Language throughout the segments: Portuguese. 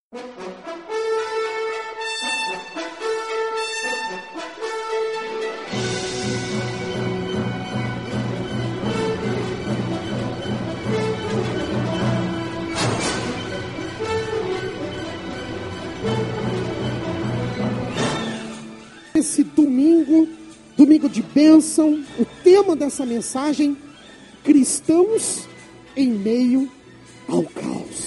Esse domingo de bênção, o tema dessa mensagem: cristãos em meio ao caos.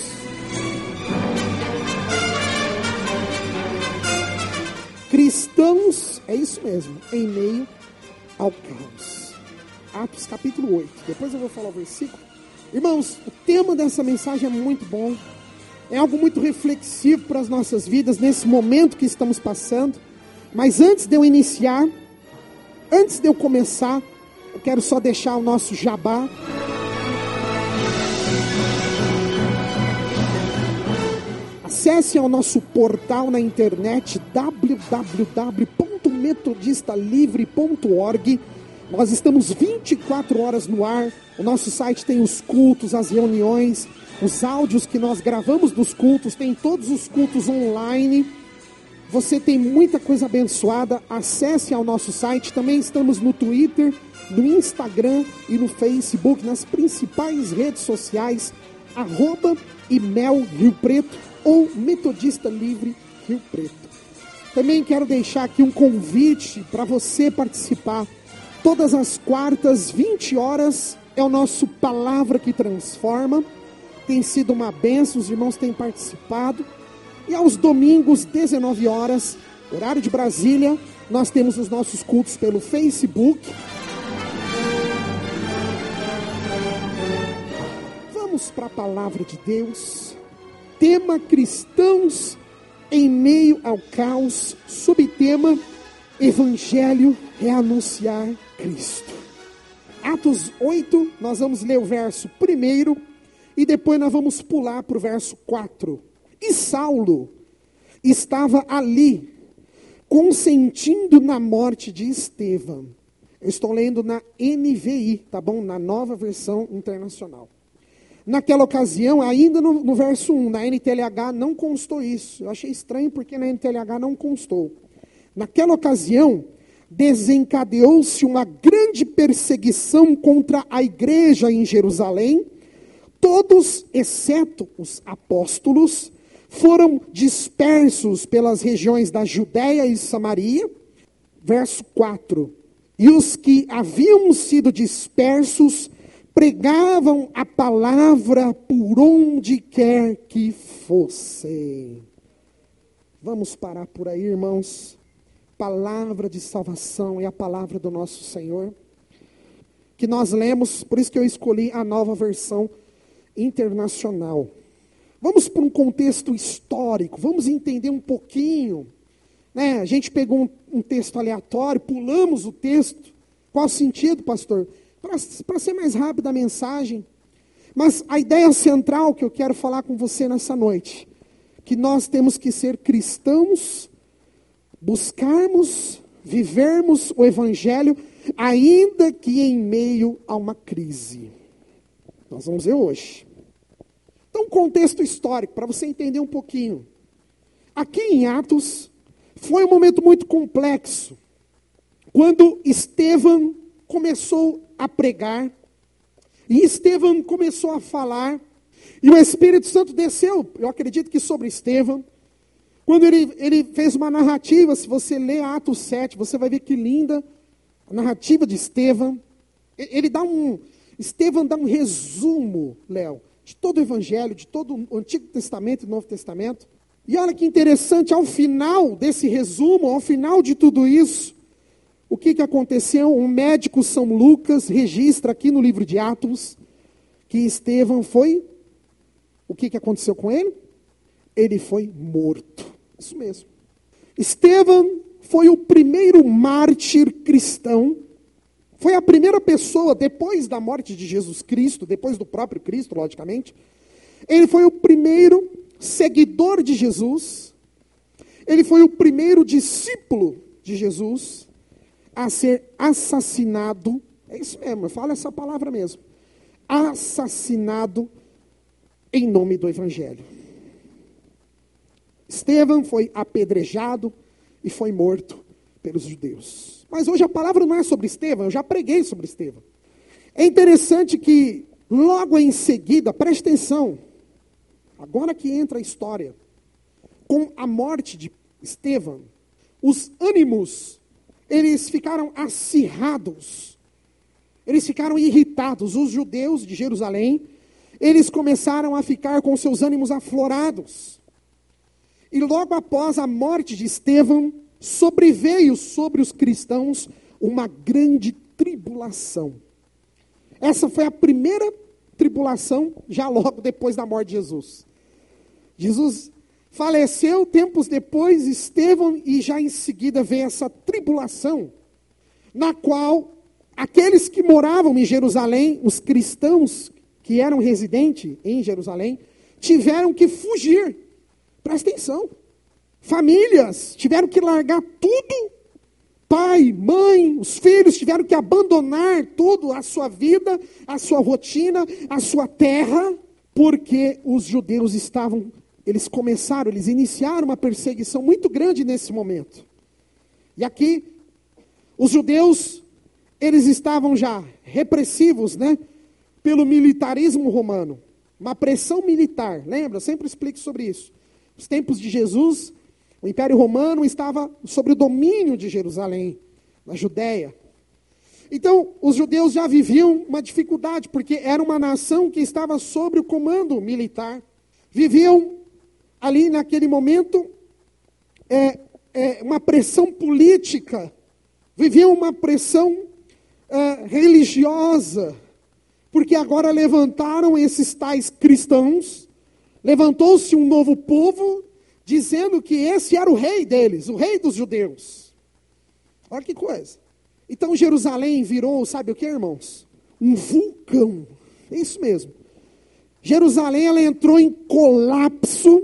Cristãos, é isso mesmo, em meio ao caos. Atos capítulo 8, depois eu vou falar o versículo. Irmãos, o tema dessa mensagem é muito bom, é algo muito reflexivo para as nossas vidas, nesse momento que estamos passando. Mas antes de eu iniciar, antes de eu começar, eu quero só deixar o nosso jabá. Acesse ao nosso portal na internet www.metodistalivre.org. Nós estamos 24 horas no ar. O nosso site tem os cultos, as reuniões, os áudios que nós gravamos dos cultos, tem todos os cultos online. Você tem muita coisa abençoada. Acesse ao nosso site. Também estamos no Twitter, no Instagram e no Facebook, nas principais redes sociais, @IMEL Rio Preto ou Metodista Livre Rio Preto. Também quero deixar aqui um convite para você participar. Todas as quartas, 20 horas, é o nosso Palavra que Transforma. Tem sido uma bênção, os irmãos têm participado. E aos domingos, 19 horas, horário de Brasília, nós temos os nossos cultos pelo Facebook. Vamos para a palavra de Deus. Tema: cristãos em meio ao caos. Subtema: Evangelho é anunciar Cristo. Atos 8, nós vamos ler o verso 1 e depois nós vamos pular para o verso 4. E Saulo estava ali, consentindo na morte de Estevão. Eu estou lendo na NVI, tá bom? Na Nova Versão Internacional. Naquela ocasião, ainda no verso 1, na NTLH não constou isso. Eu achei estranho porque na NTLH não constou. Naquela ocasião, desencadeou-se uma grande perseguição contra a igreja em Jerusalém. Todos, exceto os apóstolos, foram dispersos pelas regiões da Judéia e Samaria. Verso 4. E os que haviam sido dispersos pregavam a palavra por onde quer que fossem. Vamos parar por aí, irmãos. Palavra de salvação é a palavra do nosso Senhor, que nós lemos, por isso que eu escolhi a Nova Versão Internacional. Vamos para um contexto histórico, vamos entender um pouquinho, né? A gente pegou um texto aleatório, pulamos o texto. Qual o sentido, pastor? Para ser mais rápida a mensagem. Mas a ideia central que eu quero falar com você nessa noite, que nós temos que ser cristãos, buscarmos, vivermos o Evangelho, ainda que em meio a uma crise. Nós vamos ver hoje. Então, contexto histórico, para você entender um pouquinho. Aqui em Atos, foi um momento muito complexo. Quando Estevão começou a pregar, e Estevão começou a falar, e o Espírito Santo desceu, eu acredito que sobre Estevão. Quando ele fez uma narrativa, se você ler Atos 7, você vai ver que linda a narrativa de Estevão. Estevão dá um resumo, Léo, de todo o Evangelho, de todo o Antigo Testamento e o Novo Testamento. E olha que interessante, ao final desse resumo, ao final de tudo isso, o que aconteceu? Um médico, São Lucas, registra aqui no livro de Atos, que Estevão foi, o que aconteceu com ele? Ele foi morto. Isso mesmo. Estevão foi o primeiro mártir cristão. Foi a primeira pessoa, depois da morte de Jesus Cristo, depois do próprio Cristo, logicamente. Ele foi o primeiro seguidor de Jesus. Ele foi o primeiro discípulo de Jesus a ser assassinado. É isso mesmo, eu falo essa palavra mesmo. Assassinado em nome do Evangelho. Estevão foi apedrejado e foi morto pelos judeus. Mas hoje a palavra não é sobre Estevão, eu já preguei sobre Estevão. É interessante que logo em seguida, preste atenção, agora que entra a história, com a morte de Estevão, os ânimos, eles ficaram acirrados, eles ficaram irritados. Os judeus de Jerusalém, eles começaram a ficar com seus ânimos aflorados. E logo após a morte de Estevão, sobreveio sobre os cristãos uma grande tribulação. Essa foi a primeira tribulação, já logo depois da morte de Jesus. Jesus faleceu tempos depois, Estevão, e já em seguida veio essa tribulação, na qual aqueles que moravam em Jerusalém, os cristãos que eram residentes em Jerusalém, tiveram que fugir. Presta atenção. Famílias tiveram que largar tudo. Pai, mãe, os filhos tiveram que abandonar tudo, a sua vida, a sua rotina, a sua terra, porque os judeus eles iniciaram uma perseguição muito grande nesse momento. E aqui, os judeus, eles estavam já repressivos, né? Pelo militarismo romano. Uma pressão militar, lembra? Eu sempre explico sobre isso. Nos tempos de Jesus, o Império Romano estava sob o domínio de Jerusalém, na Judéia. Então, os judeus já viviam uma dificuldade, porque era uma nação que estava sob o comando militar. Viviam ali naquele momento uma pressão política, viviam uma pressão religiosa, porque agora levantaram esses tais cristãos, levantou-se um novo povo, dizendo que esse era o rei deles, o rei dos judeus. Olha que coisa. Então Jerusalém virou, sabe o que, irmãos? Um vulcão. É isso mesmo. Jerusalém, ela entrou em colapso,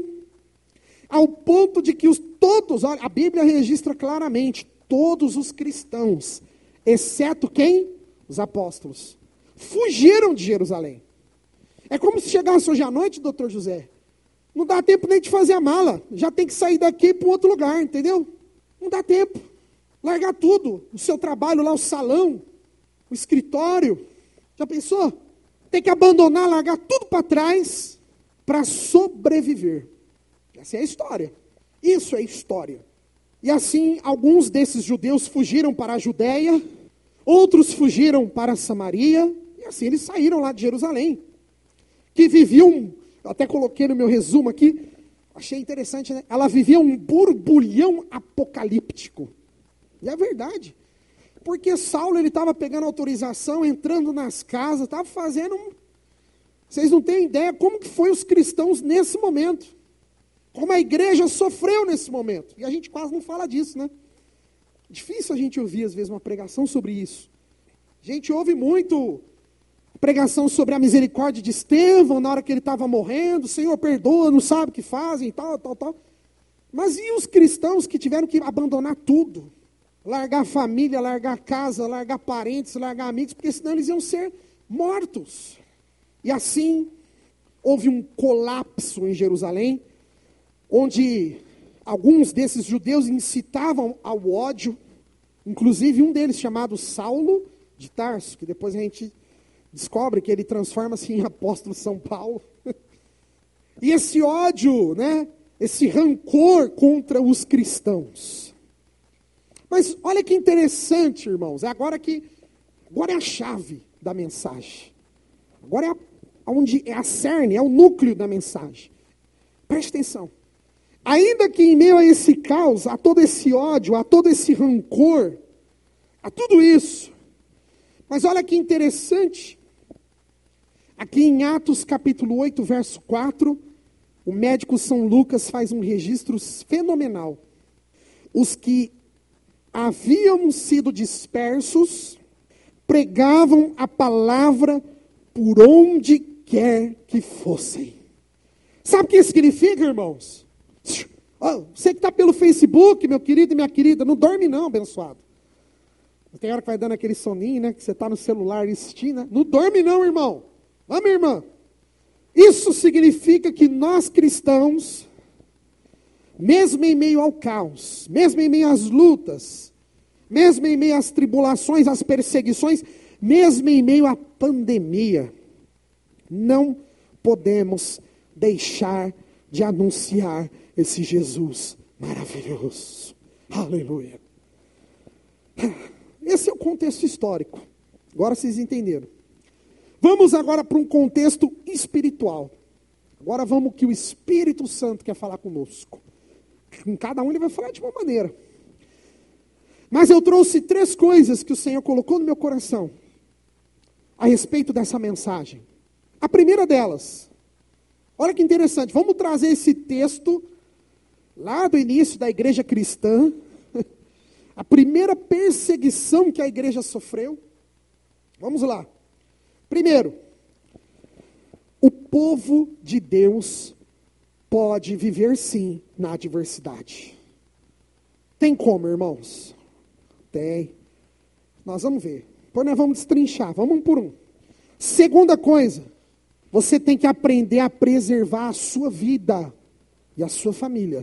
ao ponto de que todos, olha, a Bíblia registra claramente, todos os cristãos, exceto quem? Os apóstolos, fugiram de Jerusalém. É como se chegasse hoje à noite, doutor José, não dá tempo nem de fazer a mala, já tem que sair daqui para outro lugar, entendeu? Não dá tempo. Largar tudo, o seu trabalho lá, o salão, o escritório. Já pensou? Tem que abandonar, largar tudo para trás para sobreviver. Essa é a história. Isso é história. E assim, alguns desses judeus fugiram para a Judéia, outros fugiram para Samaria, e assim eles saíram lá de Jerusalém. Que viviam, eu até coloquei no meu resumo aqui, achei interessante, né? Ela vivia um borbulhão apocalíptico. E é verdade. Porque Saulo, ele estava pegando autorização, entrando nas casas, estava fazendo... Vocês não têm ideia como que foi os cristãos nesse momento. Como a igreja sofreu nesse momento. E a gente quase não fala disso, né? Difícil a gente ouvir, às vezes, uma pregação sobre isso. A gente ouve muito pregação sobre a misericórdia de Estevão, na hora que ele estava morrendo, o Senhor perdoa, não sabe o que fazem, tal. Mas e os cristãos que tiveram que abandonar tudo? Largar família, largar casa, largar parentes, largar amigos, porque senão eles iam ser mortos. E assim, houve um colapso em Jerusalém, onde alguns desses judeus incitavam ao ódio, inclusive um deles chamado Saulo de Tarso, que depois a gente descobre que ele transforma-se em apóstolo São Paulo. E esse ódio, né, esse rancor contra os cristãos. Mas olha que interessante, irmãos, agora é a chave da mensagem. Agora onde é a cerne, é o núcleo da mensagem. Preste atenção. Ainda que em meio a esse caos, a todo esse ódio, a todo esse rancor, a tudo isso, mas olha que interessante, aqui em Atos capítulo 8, verso 4, o médico São Lucas faz um registro fenomenal. Os que haviam sido dispersos, pregavam a palavra por onde quer que fossem. Sabe o que isso significa, irmãos? Oh, você que está pelo Facebook, meu querido e minha querida, não dorme não, abençoado. Tem hora que vai dando aquele soninho, né? Que você está no celular assistindo, né? Não dorme não, irmão. Vamos, irmã. Isso significa que nós cristãos mesmo em meio ao caos, mesmo em meio às lutas, mesmo em meio às tribulações, às perseguições, mesmo em meio à pandemia, não podemos deixar de anunciar esse Jesus maravilhoso. Aleluia. Esse é o contexto histórico. Agora vocês entenderam. Vamos agora para um contexto espiritual. Agora vamos que o Espírito Santo quer falar conosco. Com cada um ele vai falar de uma maneira. Mas eu trouxe 3 coisas que o Senhor colocou no meu coração a respeito dessa mensagem. A primeira delas, olha que interessante, vamos trazer esse texto lá do início da igreja cristã, a primeira perseguição que a igreja sofreu. Vamos lá. Primeiro, o povo de Deus pode viver sim na adversidade. Tem como, irmãos? Tem. Nós vamos ver. Depois nós vamos destrinchar. Vamos um por um. Segunda coisa, você tem que aprender a preservar a sua vida e a sua família.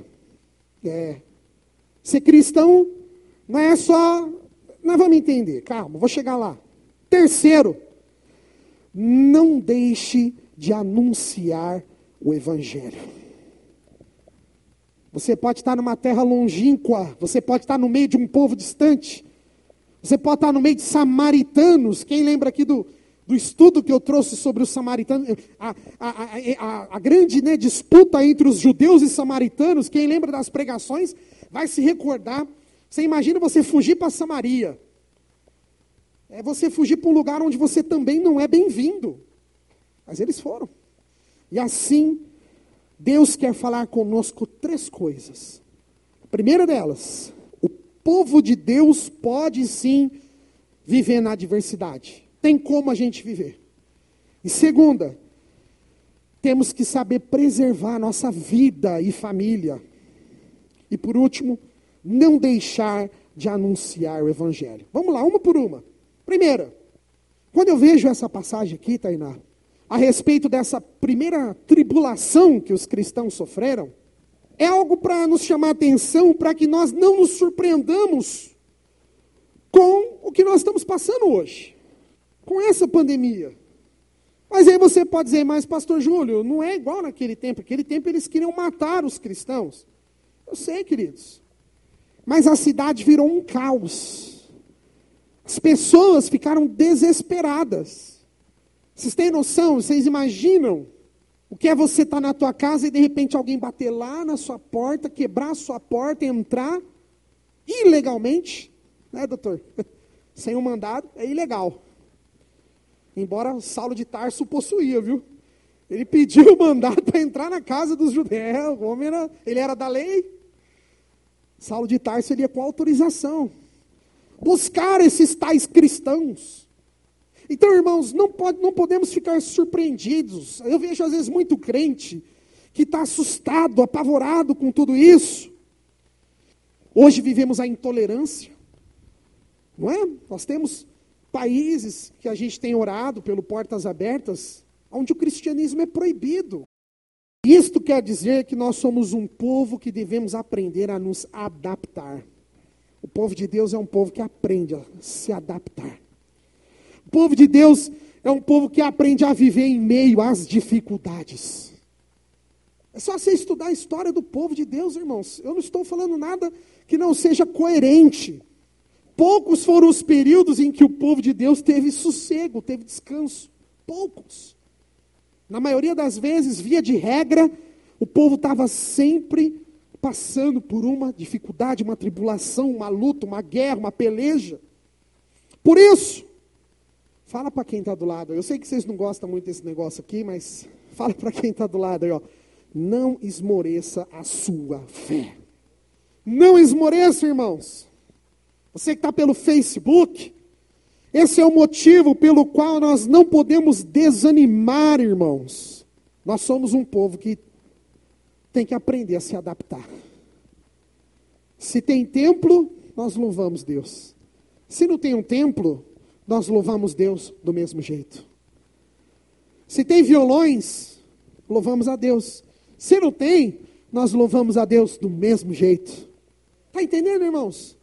Ser cristão não é só... Nós vamos entender. Calma, vou chegar lá. Terceiro, não deixe de anunciar o Evangelho. Você pode estar numa terra longínqua, você pode estar no meio de um povo distante, você pode estar no meio de samaritanos. Quem lembra aqui do estudo que eu trouxe sobre os samaritanos, a grande disputa entre os judeus e samaritanos, quem lembra das pregações, vai se recordar. Você imagina você fugir para Samaria. É você fugir para um lugar onde você também não é bem-vindo. Mas eles foram. E assim, Deus quer falar conosco 3 coisas. A primeira delas, o povo de Deus pode sim viver na adversidade. Tem como a gente viver. E segunda, temos que saber preservar nossa vida e família. E por último, não deixar de anunciar o Evangelho. Vamos lá, uma por uma. Primeira, quando eu vejo essa passagem aqui, Tainá, a respeito dessa primeira tribulação que os cristãos sofreram, é algo para nos chamar a atenção, para que nós não nos surpreendamos com o que nós estamos passando hoje, com essa pandemia. Mas aí você pode dizer, mas pastor Júlio, não é igual naquele tempo. Naquele tempo eles queriam matar os cristãos. Eu sei, queridos. Mas a cidade virou um caos. As pessoas ficaram desesperadas. Vocês têm noção? Vocês imaginam o que é você estar na tua casa e de repente alguém bater lá na sua porta, quebrar a sua porta e entrar ilegalmente? Né, doutor? Sem um mandado, é ilegal. Embora Saulo de Tarso possuía, viu? Ele pediu o mandado para entrar na casa dos judeus. O homem ele era da lei. Saulo de Tarso ia com autorização. Buscar esses tais cristãos. Então, irmãos, não podemos ficar surpreendidos. Eu vejo às vezes muito crente que está assustado, apavorado com tudo isso. Hoje vivemos a intolerância. Não é? Nós temos países que a gente tem orado pelo Portas Abertas, onde o cristianismo é proibido. Isto quer dizer que nós somos um povo que devemos aprender a nos adaptar. O povo de Deus é um povo que aprende a se adaptar. O povo de Deus é um povo que aprende a viver em meio às dificuldades. É só você estudar a história do povo de Deus, irmãos. Eu não estou falando nada que não seja coerente. Poucos foram os períodos em que o povo de Deus teve sossego, teve descanso. Poucos. Na maioria das vezes, via de regra, o povo estava sempre passando por uma dificuldade, uma tribulação, uma luta, uma guerra, uma peleja. Por isso, fala para quem está do lado. Eu sei que vocês não gostam muito desse negócio aqui, mas fala para quem está do lado aí, ó. Não esmoreça a sua fé. Não esmoreça, irmãos. Você que está pelo Facebook, esse é o motivo pelo qual nós não podemos desanimar, irmãos. Nós somos um povo que tem que aprender a se adaptar. Se tem templo, nós louvamos Deus. Se não tem um templo, nós louvamos Deus do mesmo jeito. Se tem violões, louvamos a Deus. Se não tem, nós louvamos a Deus do mesmo jeito. Está entendendo, irmãos?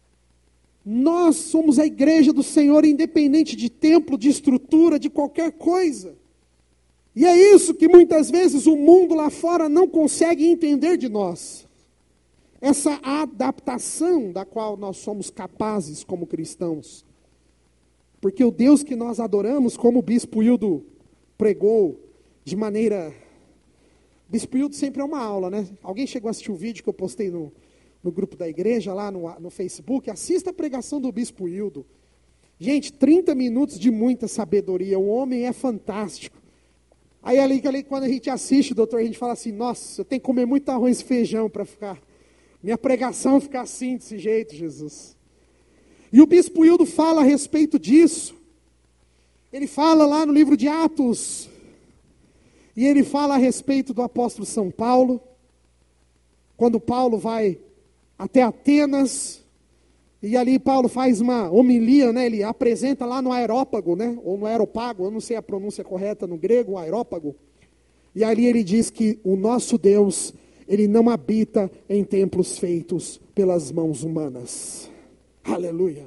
Nós somos a igreja do Senhor, independente de templo, de estrutura, de qualquer coisa. E é isso que muitas vezes o mundo lá fora não consegue entender de nós. Essa adaptação da qual nós somos capazes como cristãos. Porque o Deus que nós adoramos, como o Bispo Hildo pregou de maneira... Bispo Hildo sempre é uma aula, né? Alguém chegou a assistir o vídeo que eu postei no grupo da igreja, lá no Facebook? Assista a pregação do Bispo Hildo. Gente, 30 minutos de muita sabedoria. O homem é fantástico. Aí ali, quando a gente assiste, doutor, a gente fala assim, nossa, eu tenho que comer muito arroz e feijão para ficar... Minha pregação ficar assim, desse jeito, Jesus. E o Bispo Hildo fala a respeito disso. Ele fala lá no livro de Atos. E ele fala a respeito do apóstolo São Paulo. Quando Paulo vai até Atenas. E ali Paulo faz uma homilia, né? Ele apresenta lá no Areópago, né? Ou no Areópago, eu não sei a pronúncia correta no grego, Areópago. E ali ele diz que o nosso Deus... Ele não habita em templos feitos pelas mãos humanas. Aleluia.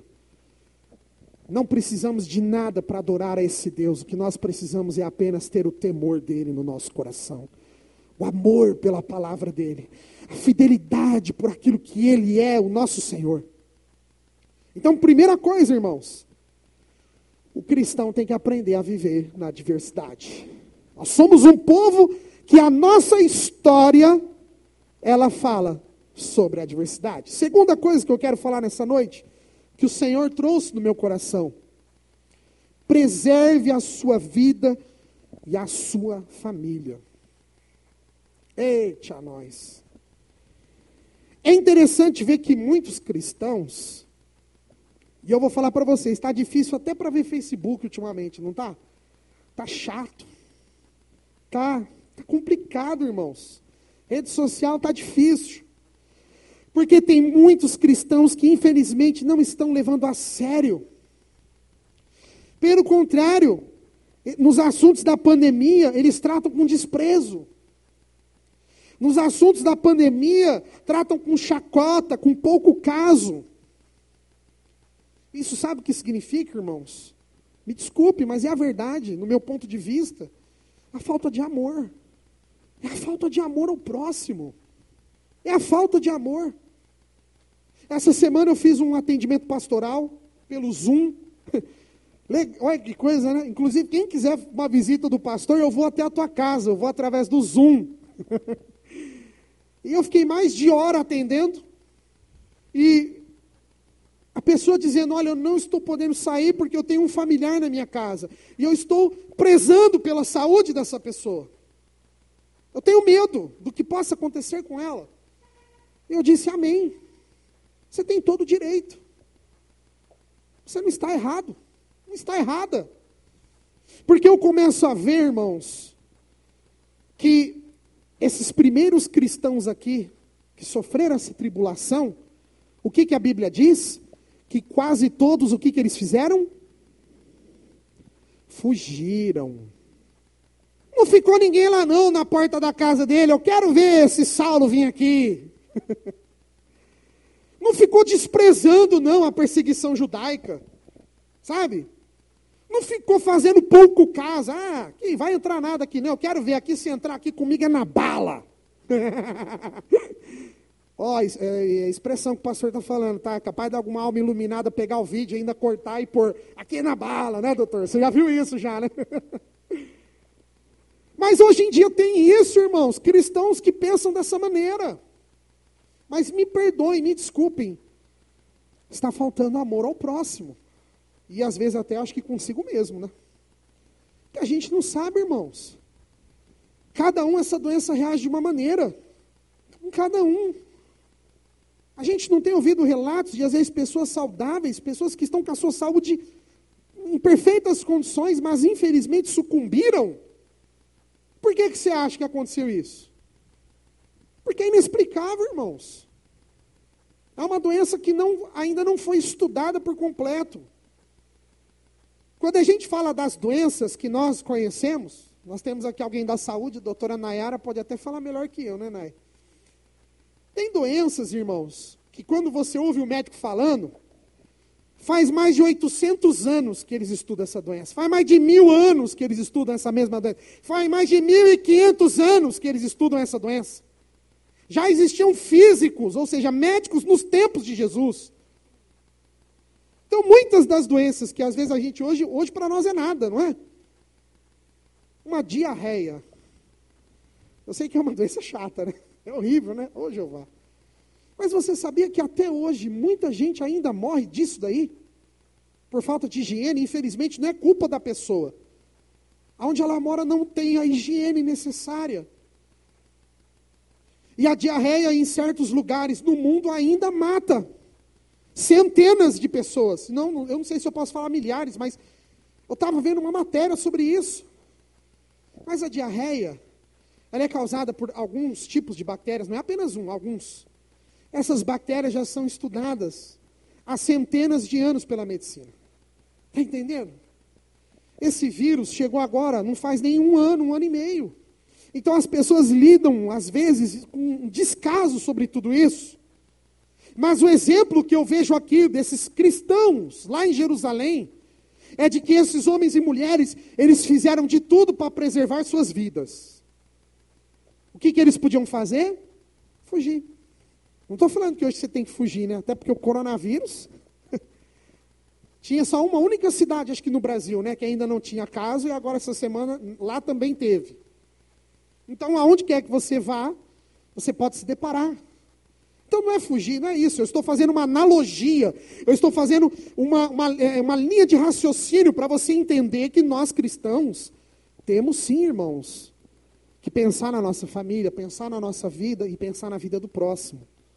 Não precisamos de nada para adorar a esse Deus. O que nós precisamos é apenas ter o temor dele no nosso coração. O amor pela palavra dele. A fidelidade por aquilo que ele é, o nosso Senhor. Então, primeira coisa, irmãos. O cristão tem que aprender a viver na diversidade. Nós somos um povo que a nossa história... ela fala sobre a diversidade. Segunda coisa que eu quero falar nessa noite, que o Senhor trouxe no meu coração. Preserve a sua vida e a sua família. Eita, nós. É interessante ver que muitos cristãos, e eu vou falar para vocês, está difícil até para ver Facebook ultimamente, não está? Está chato. Está complicado, irmãos. Rede social está difícil. Porque tem muitos cristãos que infelizmente não estão levando a sério. Pelo contrário, nos assuntos da pandemia, eles tratam com desprezo. Nos assuntos da pandemia, tratam com chacota, com pouco caso. Isso sabe o que significa, irmãos? Me desculpe, mas é a verdade, no meu ponto de vista. A falta de amor. É a falta de amor ao próximo. É a falta de amor. Essa semana eu fiz um atendimento pastoral pelo Zoom. Olha que coisa, né? Inclusive, quem quiser uma visita do pastor, eu vou até a tua casa, eu vou através do Zoom. E eu fiquei mais de hora atendendo. E a pessoa dizendo, olha, eu não estou podendo sair porque eu tenho um familiar na minha casa. E eu estou prezando pela saúde dessa pessoa. Eu tenho medo do que possa acontecer com ela. E eu disse, amém. Você tem todo o direito. Você não está errado. Não está errada. Porque eu começo a ver, irmãos, que esses primeiros cristãos aqui, que sofreram essa tribulação, o que a Bíblia diz? Que quase todos, o que eles fizeram? Fugiram. Não ficou ninguém lá não, na porta da casa dele, eu quero ver esse Saulo vir aqui. Não ficou desprezando não a perseguição judaica, sabe? Não ficou fazendo pouco caso, que vai entrar nada aqui não, eu quero ver aqui, se entrar aqui comigo é na bala. Ó, é a expressão que o pastor está falando, tá? É capaz de alguma alma iluminada pegar o vídeo e ainda cortar e pôr aqui na bala, né, doutor? Você já viu isso já, né? Mas hoje em dia tem isso, irmãos, cristãos que pensam dessa maneira. Mas me perdoem, me desculpem. Está faltando amor ao próximo. E às vezes até acho que consigo mesmo, né? Que a gente não sabe, irmãos. Cada um, essa doença reage de uma maneira. Cada um. A gente não tem ouvido relatos de, às vezes, pessoas saudáveis, pessoas que estão com a sua saúde em perfeitas condições, mas infelizmente sucumbiram. Por que você acha que aconteceu isso? Porque é inexplicável, irmãos. É uma doença que ainda não foi estudada por completo. Quando a gente fala das doenças que nós conhecemos, nós temos aqui alguém da saúde, a doutora Nayara pode até falar melhor que eu, né, Nay? Tem doenças, irmãos, que quando você ouve o médico falando, faz mais de 800 anos que eles estudam essa doença. Faz mais de 1000 anos que eles estudam essa mesma doença. Faz mais de 1500 anos que eles estudam essa doença. Já existiam físicos, ou seja, médicos nos tempos de Jesus. Então, muitas das doenças que às vezes a gente hoje para nós é nada, não é? Uma diarreia. Eu sei que é uma doença chata, né? É horrível, né? Ô, Jeová. Mas você sabia que até hoje muita gente ainda morre disso daí? Por falta de higiene, infelizmente não é culpa da pessoa. Onde ela mora não tem a higiene necessária. E a diarreia em certos lugares no mundo ainda mata centenas de pessoas. Não, eu não sei se eu posso falar milhares, mas eu estava vendo uma matéria sobre isso. Mas a diarreia, ela é causada por alguns tipos de bactérias, não é apenas alguns. Essas bactérias já são estudadas há centenas de anos pela medicina. Está entendendo? Esse vírus chegou agora, não faz nem um ano e meio. Então as pessoas lidam, às vezes, com um descaso sobre tudo isso. Mas o exemplo que eu vejo aqui desses cristãos lá em Jerusalém é de que esses homens e mulheres, eles fizeram de tudo para preservar suas vidas. O que eles podiam fazer? Fugir. Não estou falando que hoje você tem que fugir, né? Até porque o coronavírus tinha só uma única cidade, acho que no Brasil, né? Que ainda não tinha caso, e agora essa semana lá também teve. Então, aonde quer que você vá, você pode se deparar. Então, não é fugir, não é isso. Eu estou fazendo uma analogia. Eu estou fazendo uma linha de raciocínio para você entender que nós cristãos temos sim, irmãos, que pensar na nossa família, pensar na nossa vida e pensar na vida do próximo.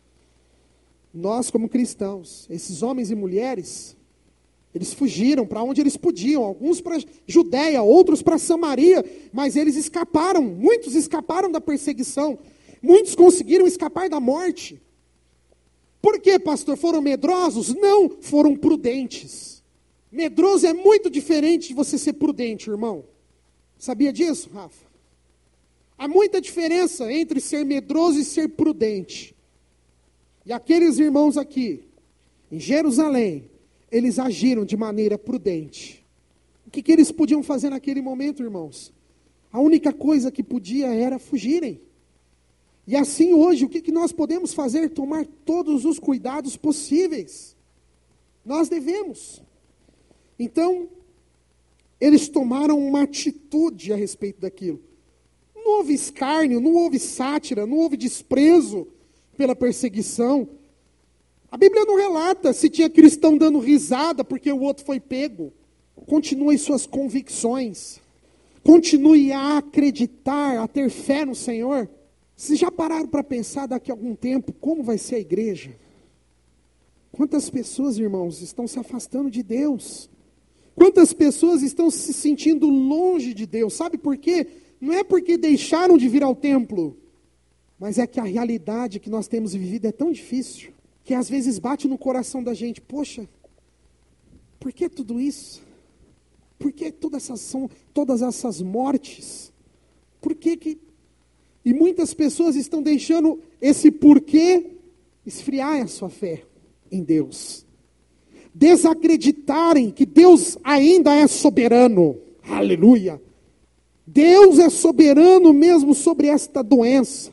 Nós, como cristãos, esses homens e mulheres, eles fugiram para onde eles podiam, alguns para Judeia, outros para Samaria, mas eles escaparam, muitos escaparam da perseguição, muitos conseguiram escapar da morte. Por quê, pastor? Foram medrosos? Não, foram prudentes. Medroso é muito diferente de você ser prudente, irmão. Sabia disso, Rafa? Há muita diferença entre ser medroso e ser prudente. E aqueles irmãos aqui, em Jerusalém, eles agiram de maneira prudente. O que eles podiam fazer naquele momento, irmãos? A única coisa que podia era fugirem. E assim hoje, o que nós podemos fazer? Tomar todos os cuidados possíveis. Nós devemos. Então, eles tomaram uma atitude a respeito daquilo. Não houve escárnio, não houve sátira, não houve desprezo pela perseguição. A Bíblia não relata se tinha cristão dando risada porque o outro foi pego. Continue suas convicções. Continue a acreditar, a ter fé no Senhor. Vocês já pararam para pensar daqui a algum tempo como vai ser a igreja? Quantas pessoas, irmãos, estão se afastando de Deus? Quantas pessoas estão se sentindo longe de Deus? Sabe por quê? Não é porque deixaram de vir ao templo, mas é que a realidade que nós temos vivido é tão difícil, que às vezes bate no coração da gente, poxa, por que tudo isso? Por que todas essas mortes? Por que... E muitas pessoas estão deixando esse porquê esfriar a sua fé em Deus. Desacreditarem que Deus ainda é soberano. Aleluia. Deus é soberano mesmo sobre esta doença.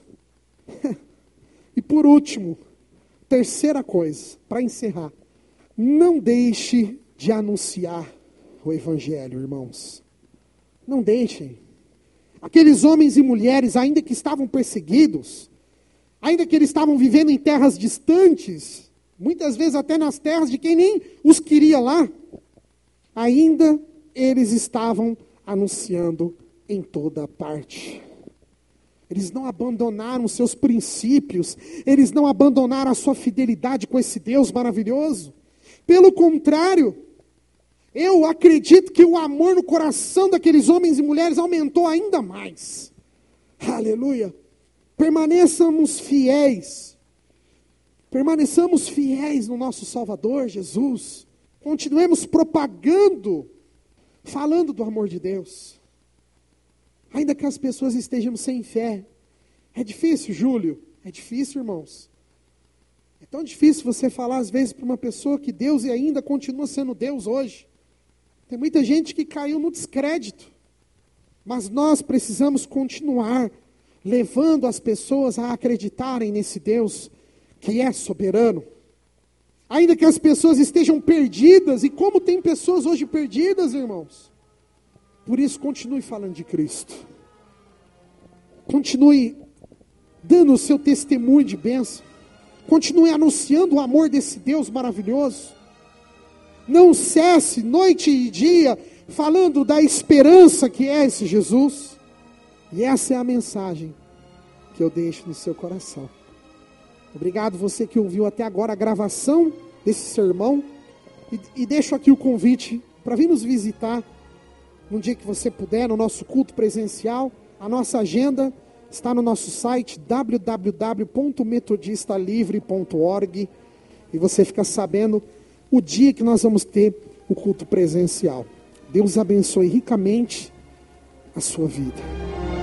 E por último, terceira coisa, para encerrar. Não deixe de anunciar o Evangelho, irmãos. Não deixem. Aqueles homens e mulheres, ainda que estavam perseguidos, ainda que eles estavam vivendo em terras distantes, muitas vezes até nas terras de quem nem os queria lá, ainda eles estavam anunciando em toda parte. Eles não abandonaram seus princípios, eles não abandonaram a sua fidelidade com esse Deus maravilhoso. Pelo contrário, eu acredito que o amor no coração daqueles homens e mulheres aumentou ainda mais. Aleluia. Permaneçamos fiéis no nosso Salvador, Jesus. Continuemos propagando, falando do amor de Deus. Ainda que as pessoas estejam sem fé. É difícil, Júlio? É difícil, irmãos. Tão difícil você falar às vezes para uma pessoa que Deus ainda continua sendo Deus hoje. Tem muita gente que caiu no descrédito. Mas nós precisamos continuar levando as pessoas a acreditarem nesse Deus que é soberano. Ainda que as pessoas estejam perdidas, e como tem pessoas hoje perdidas, irmãos. Por isso, continue falando de Cristo. Continue dando o seu testemunho de bênção. Continue anunciando o amor desse Deus maravilhoso. Não cesse noite e dia falando da esperança que é esse Jesus. E essa é a mensagem que eu deixo no seu coração. Obrigado você que ouviu até agora a gravação desse sermão. E deixo aqui o convite para vir nos visitar no dia que você puder, no nosso culto presencial. A nossa agenda está no nosso site www.metodistalivre.org e você fica sabendo o dia que nós vamos ter o culto presencial. Deus abençoe ricamente a sua vida.